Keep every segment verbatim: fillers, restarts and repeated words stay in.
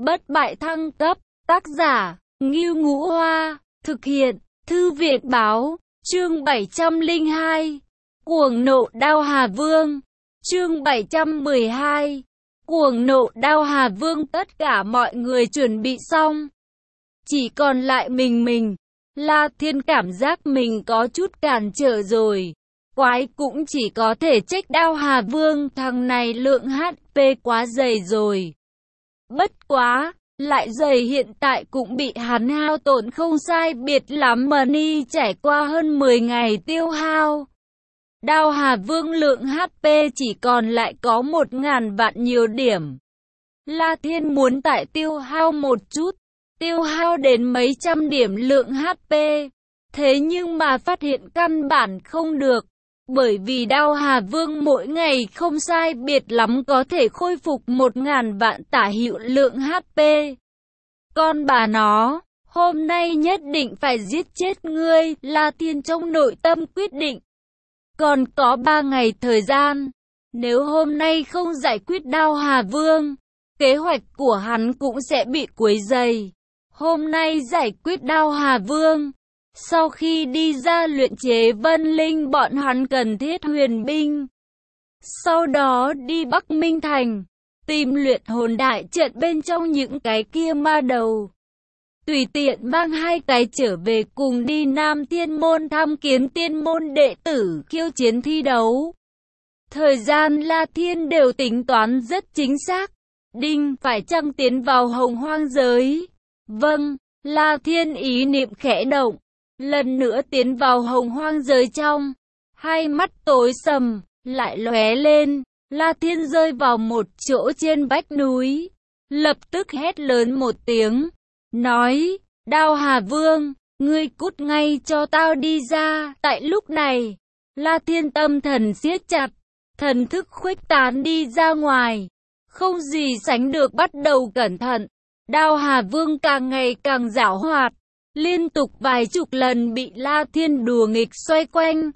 Bất bại thăng cấp, tác giả, Ngưu Ngũ Hoa, thực hiện, Thư viện Báo, chương bảy trăm lẻ hai, Cuồng nộ Đao Hà Vương, chương bảy trăm mười hai, Cuồng nộ Đao Hà Vương. Tất cả mọi người chuẩn bị xong, chỉ còn lại mình mình. La Thiên cảm giác mình có chút cản trở rồi. Quái cũng chỉ có thể trách Đao Hà Vương, thằng này lượng hát pê quá dày rồi. Bất quá, lại dày hiện tại cũng bị hắn hao tổn không sai biệt lắm mà ni trải qua hơn mười ngày tiêu hao. Đao Hà Vương lượng hát pê chỉ còn lại có một ngàn vạn nhiều điểm. La Thiên muốn tại tiêu hao một chút, tiêu hao đến mấy trăm điểm lượng hát pê. Thế nhưng mà phát hiện căn bản không được. Bởi vì Đao Hà Vương mỗi ngày không sai biệt lắm có thể khôi phục một ngàn vạn tả hữu lượng hát pê. Con bà nó, hôm nay nhất định phải giết chết ngươi, La Thiên trong nội tâm quyết định. Còn có ba ngày thời gian, nếu hôm nay không giải quyết Đao Hà Vương, kế hoạch của hắn cũng sẽ bị quấy rầy. Hôm nay giải quyết Đao Hà Vương, sau khi đi ra luyện chế Vân Linh bọn hắn cần thiết huyền binh. Sau đó đi Bắc Minh Thành, tìm luyện hồn đại trận bên trong những cái kia ma đầu. Tùy tiện mang hai cái trở về cùng đi Nam Thiên Môn tham kiến tiên môn đệ tử khiêu chiến thi đấu. Thời gian La Thiên đều tính toán rất chính xác. Đinh phải chăng tiến vào Hồng Hoang giới? Vâng, La Thiên ý niệm khẽ động. Lần nữa tiến vào Hồng Hoang giới trong, hai mắt tối sầm, lại lóe lên. La Thiên rơi vào một chỗ trên vách núi, lập tức hét lớn một tiếng, nói, Đao Hà Vương, ngươi cút ngay cho tao đi ra. Tại lúc này, La Thiên tâm thần siết chặt, thần thức khuếch tán đi ra ngoài, không gì sánh được bắt đầu cẩn thận. Đao Hà Vương càng ngày càng giảo hoạt, liên tục vài chục lần bị La Thiên đùa nghịch xoay quanh.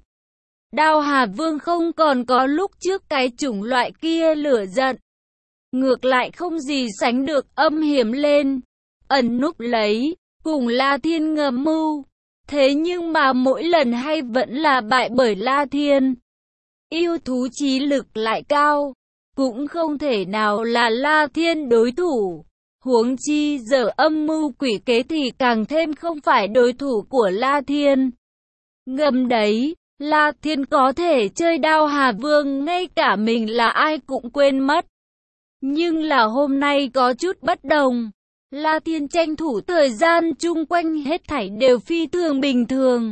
Đao Hà Vương không còn có lúc trước cái chủng loại kia lửa giận, ngược lại không gì sánh được âm hiểm lên, ẩn núp lấy, cùng La Thiên ngầm mưu. Thế nhưng mà mỗi lần hay vẫn là bại bởi La Thiên. Yêu thú trí lực lại cao, cũng không thể nào là La Thiên đối thủ. Huống chi giờ âm mưu quỷ kế thì càng thêm không phải đối thủ của La Thiên. Ngầm đấy, La Thiên có thể chơi Đao Hà Vương ngay cả mình là ai cũng quên mất. Nhưng là hôm nay có chút bất đồng. La Thiên tranh thủ thời gian chung quanh hết thảy đều phi thường bình thường.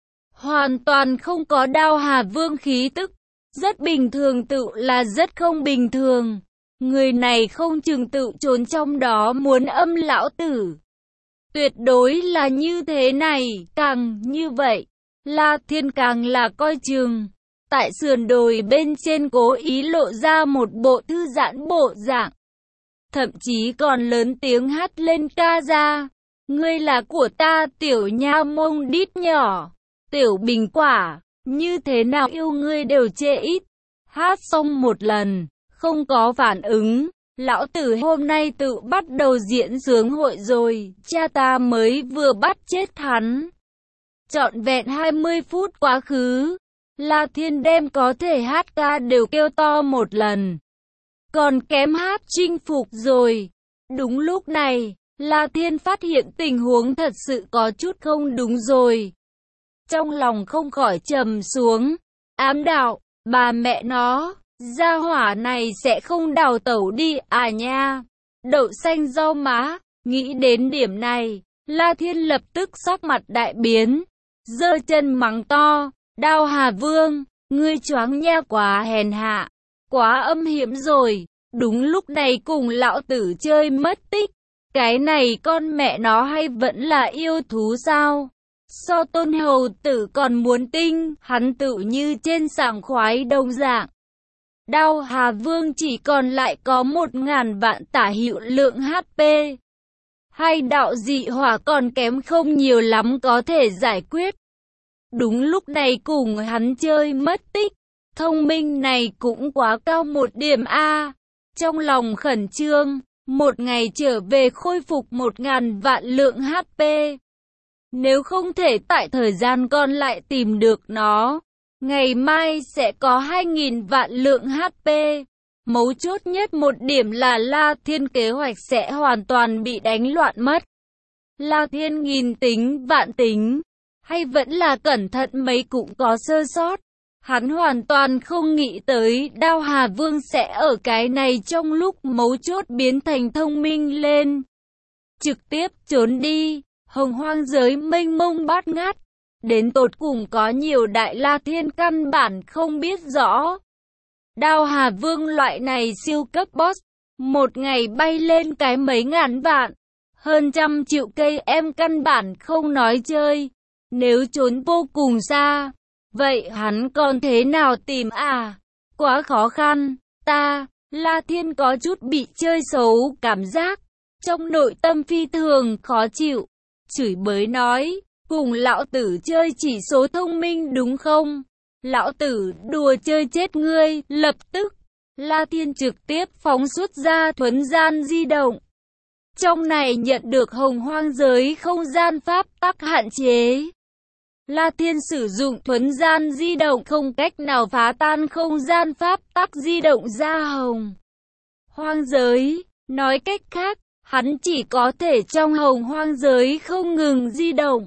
Hoàn toàn không có Đao Hà Vương khí tức. Rất bình thường tự là rất không bình thường. Người này không chừng tự trốn trong đó muốn âm lão tử. Tuyệt đối là như thế này, càng như vậy, La Thiên càng là coi chừng. Tại sườn đồi bên trên cố ý lộ ra một bộ thư giãn bộ dạng. Thậm chí còn lớn tiếng hát lên ca ra. Ngươi là của ta tiểu nha mông đít nhỏ, tiểu bình quả, như thế nào yêu ngươi đều chê ít. Hát xong một lần, không có phản ứng, lão tử hôm nay tự bắt đầu diễn sướng hội rồi, cha ta mới vừa bắt chết hắn. Trọn vẹn hai mươi phút quá khứ, La Thiên đem có thể hát ca đều kêu to một lần. Còn kém hát chinh phục rồi. Đúng lúc này, La Thiên phát hiện tình huống thật sự có chút không đúng rồi. Trong lòng không khỏi trầm xuống, ám đạo, bà mẹ nó. Gia hỏa này sẽ không đào tẩu đi à nha. Đậu xanh rau má. Nghĩ đến điểm này, La Thiên lập tức sắc mặt đại biến, giơ chân mắng to, Đao Hà Vương, ngươi choáng nha, quá hèn hạ, quá âm hiểm rồi. Đúng lúc này cùng lão tử chơi mất tích. Cái này con mẹ nó hay vẫn là yêu thú sao? So Tôn hầu tử còn muốn tinh, hắn tự như trên sảng khoái đồng dạng. Đao Hà Vương chỉ còn lại có một ngàn vạn tả hữu lượng hát pê. Hai đạo dị hỏa còn kém không nhiều lắm có thể giải quyết. Đúng lúc này cùng hắn chơi mất tích. Thông minh này cũng quá cao một điểm a. Trong lòng khẩn trương, một ngày trở về khôi phục một ngàn vạn lượng hát pê. Nếu không thể tại thời gian còn lại tìm được nó, ngày mai sẽ có hai nghìn vạn lượng hát pê. Mấu chốt nhất một điểm là La Thiên kế hoạch sẽ hoàn toàn bị đánh loạn mất. La Thiên nghìn tính vạn tính, hay vẫn là cẩn thận mấy cũng có sơ sót. Hắn hoàn toàn không nghĩ tới Đao Hà Vương sẽ ở cái này trong lúc mấu chốt biến thành thông minh lên. Trực tiếp trốn đi, hồng hoang giới mênh mông bát ngát. Đến tột cùng có nhiều đại La Thiên căn bản không biết rõ. Đao Hà Vương loại này siêu cấp boss, một ngày bay lên cái mấy ngàn vạn, hơn trăm triệu cây em căn bản không nói chơi. Nếu trốn vô cùng xa, vậy hắn còn thế nào tìm à? Quá khó khăn, ta, La Thiên có chút bị chơi xấu cảm giác, trong nội tâm phi thường khó chịu, chửi bới nói, cùng lão tử chơi chỉ số thông minh đúng không? Lão tử đùa chơi chết ngươi, lập tức, La Thiên trực tiếp phóng xuất ra thuấn gian di động. Trong này nhận được hồng hoang giới không gian pháp tắc hạn chế. La Thiên sử dụng thuấn gian di động không cách nào phá tan không gian pháp tắc di động ra hồng hoang giới. Nói cách khác, hắn chỉ có thể trong hồng hoang giới không ngừng di động.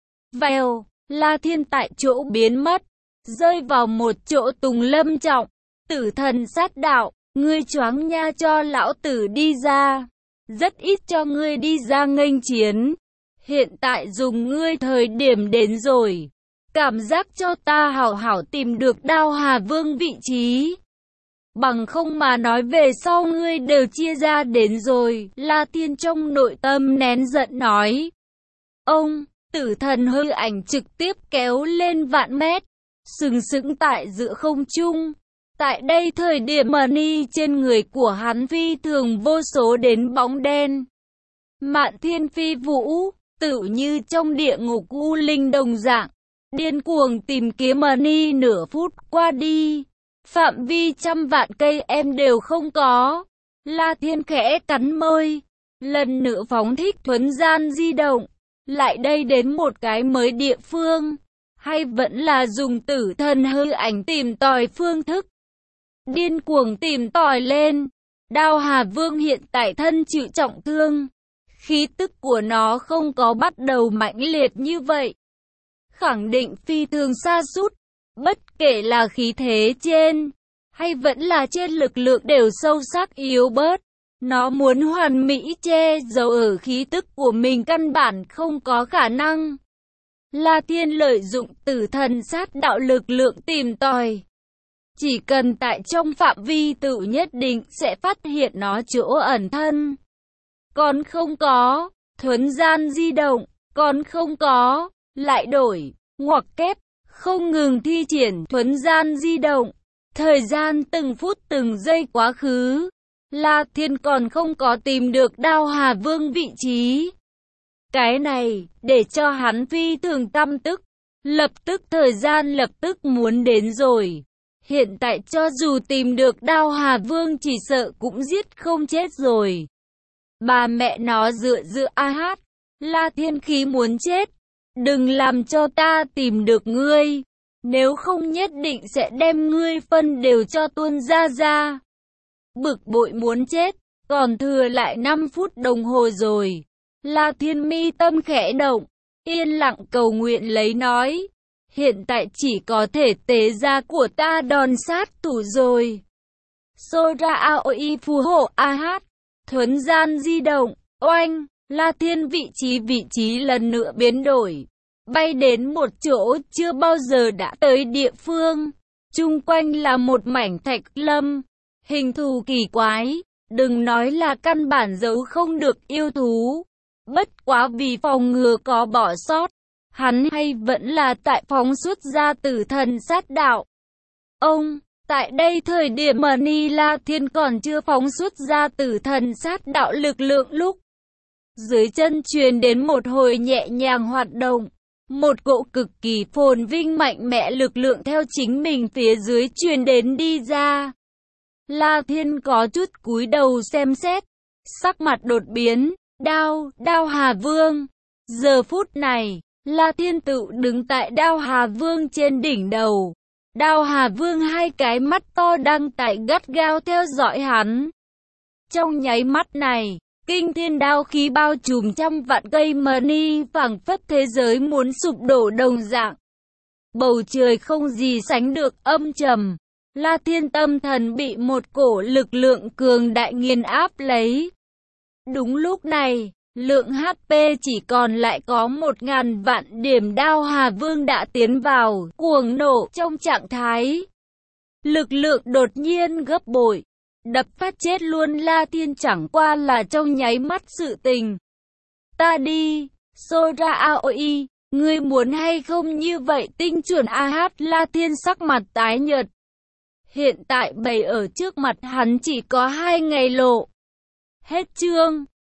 Vèo, La Thiên tại chỗ biến mất, rơi vào một chỗ tùng lâm trọng. Tử thần sát đạo, ngươi choáng nha, cho lão tử đi ra. Rất ít cho ngươi đi ra nghênh chiến. Hiện tại dùng ngươi thời điểm đến rồi. Cảm giác cho ta hảo hảo tìm được Đao Hà Vương vị trí. Bằng không mà nói về sau ngươi đều chia ra đến rồi. La Thiên trong nội tâm nén giận nói. Ông, tử thần hư ảnh trực tiếp kéo lên vạn mét, sừng sững tại giữa không trung. Tại đây thời điểm money trên người của hắn phi thường vô số đến bóng đen. Mạn thiên phi vũ, tự như trong địa ngục u linh đồng dạng, điên cuồng tìm kiếm money. Nửa phút qua đi, phạm vi trăm vạn cây em đều không có. La Thiên khẽ cắn môi, lần nữa phóng thích thuấn gian di động, lại đây đến một cái mới địa phương, hay vẫn là dùng tử thần hư ảnh tìm tòi phương thức. Điên cuồng tìm tòi lên. Đao Hà Vương hiện tại thân chịu trọng thương, khí tức của nó không có bắt đầu mãnh liệt như vậy, khẳng định phi thường sa sút. Bất kể là khí thế trên, hay vẫn là trên lực lượng đều sâu sắc yếu bớt. Nó muốn hoàn mỹ che giấu ở khí tức của mình căn bản không có khả năng. La Thiên lợi dụng tử thần sát đạo lực lượng tìm tòi. Chỉ cần tại trong phạm vi tự nhất định sẽ phát hiện nó chỗ ẩn thân. Còn không có, thuấn gian di động, còn không có, lại đổi, ngoặc kép, không ngừng thi triển thuấn gian di động. Thời gian từng phút từng giây quá khứ, La Thiên còn không có tìm được Đao Hà Vương vị trí. Cái này, để cho hắn phi thường căm tức. Lập tức thời gian lập tức muốn đến rồi. Hiện tại cho dù tìm được Đao Hà Vương chỉ sợ cũng giết không chết rồi. Bà mẹ nó dựa dựa a hát. La Thiên khí muốn chết. Đừng làm cho ta tìm được ngươi. Nếu không nhất định sẽ đem ngươi phân đều cho tuôn ra ra. Bực bội muốn chết. Còn thừa lại năm phút đồng hồ rồi. La Thiên mi tâm khẽ động. Yên lặng cầu nguyện lấy nói. Hiện tại chỉ có thể tế ra của ta đòn sát thủ rồi. Sora Aoi phù hộ a hát. Thuấn gian di động. Oanh. La Thiên vị trí vị trí lần nữa biến đổi. Bay đến một chỗ chưa bao giờ đã tới địa phương. Chung quanh là một mảnh thạch lâm. Hình thù kỳ quái. Đừng nói là căn bản giấu không được yêu thú. Bất quá vì phòng ngừa có bỏ sót. Hắn hay vẫn là tại phóng xuất ra tử thần sát đạo. Ông, tại đây thời điểm Mani La Thiên còn chưa phóng xuất ra tử thần sát đạo lực lượng lúc. Dưới chân truyền đến một hồi nhẹ nhàng hoạt động. Một cỗ cực kỳ phồn vinh mạnh mẽ lực lượng theo chính mình phía dưới truyền đến đi ra. La Thiên có chút cúi đầu xem xét. sắc mặt đột biến, Đao, Đao Hà Vương. Giờ phút này, La Thiên Tự đứng tại Đao Hà Vương trên đỉnh đầu. Đao Hà Vương hai cái mắt to đang tại gắt gao theo dõi hắn. Trong nháy mắt này, kinh thiên đao khí bao trùm trăm vạn cây mani, phảng phất thế giới muốn sụp đổ đồng dạng. Bầu trời không gì sánh được âm trầm. La Thiên tâm thần bị một cổ lực lượng cường đại nghiền áp lấy. Đúng lúc này, lượng hát pê chỉ còn lại có một ngàn vạn điểm. Đao Hà Vương đã tiến vào cuồng nộ trong trạng thái lực lượng đột nhiên gấp bội, đập phát chết luôn La Thiên chẳng qua là trong nháy mắt sự tình. Ta đi, Sora Aoi, ngươi muốn hay không như vậy tinh chuẩn a hát. La Thiên sắc mặt tái nhợt. Hiện tại bày ở trước mặt hắn chỉ có hai ngày lộ. Hết chương.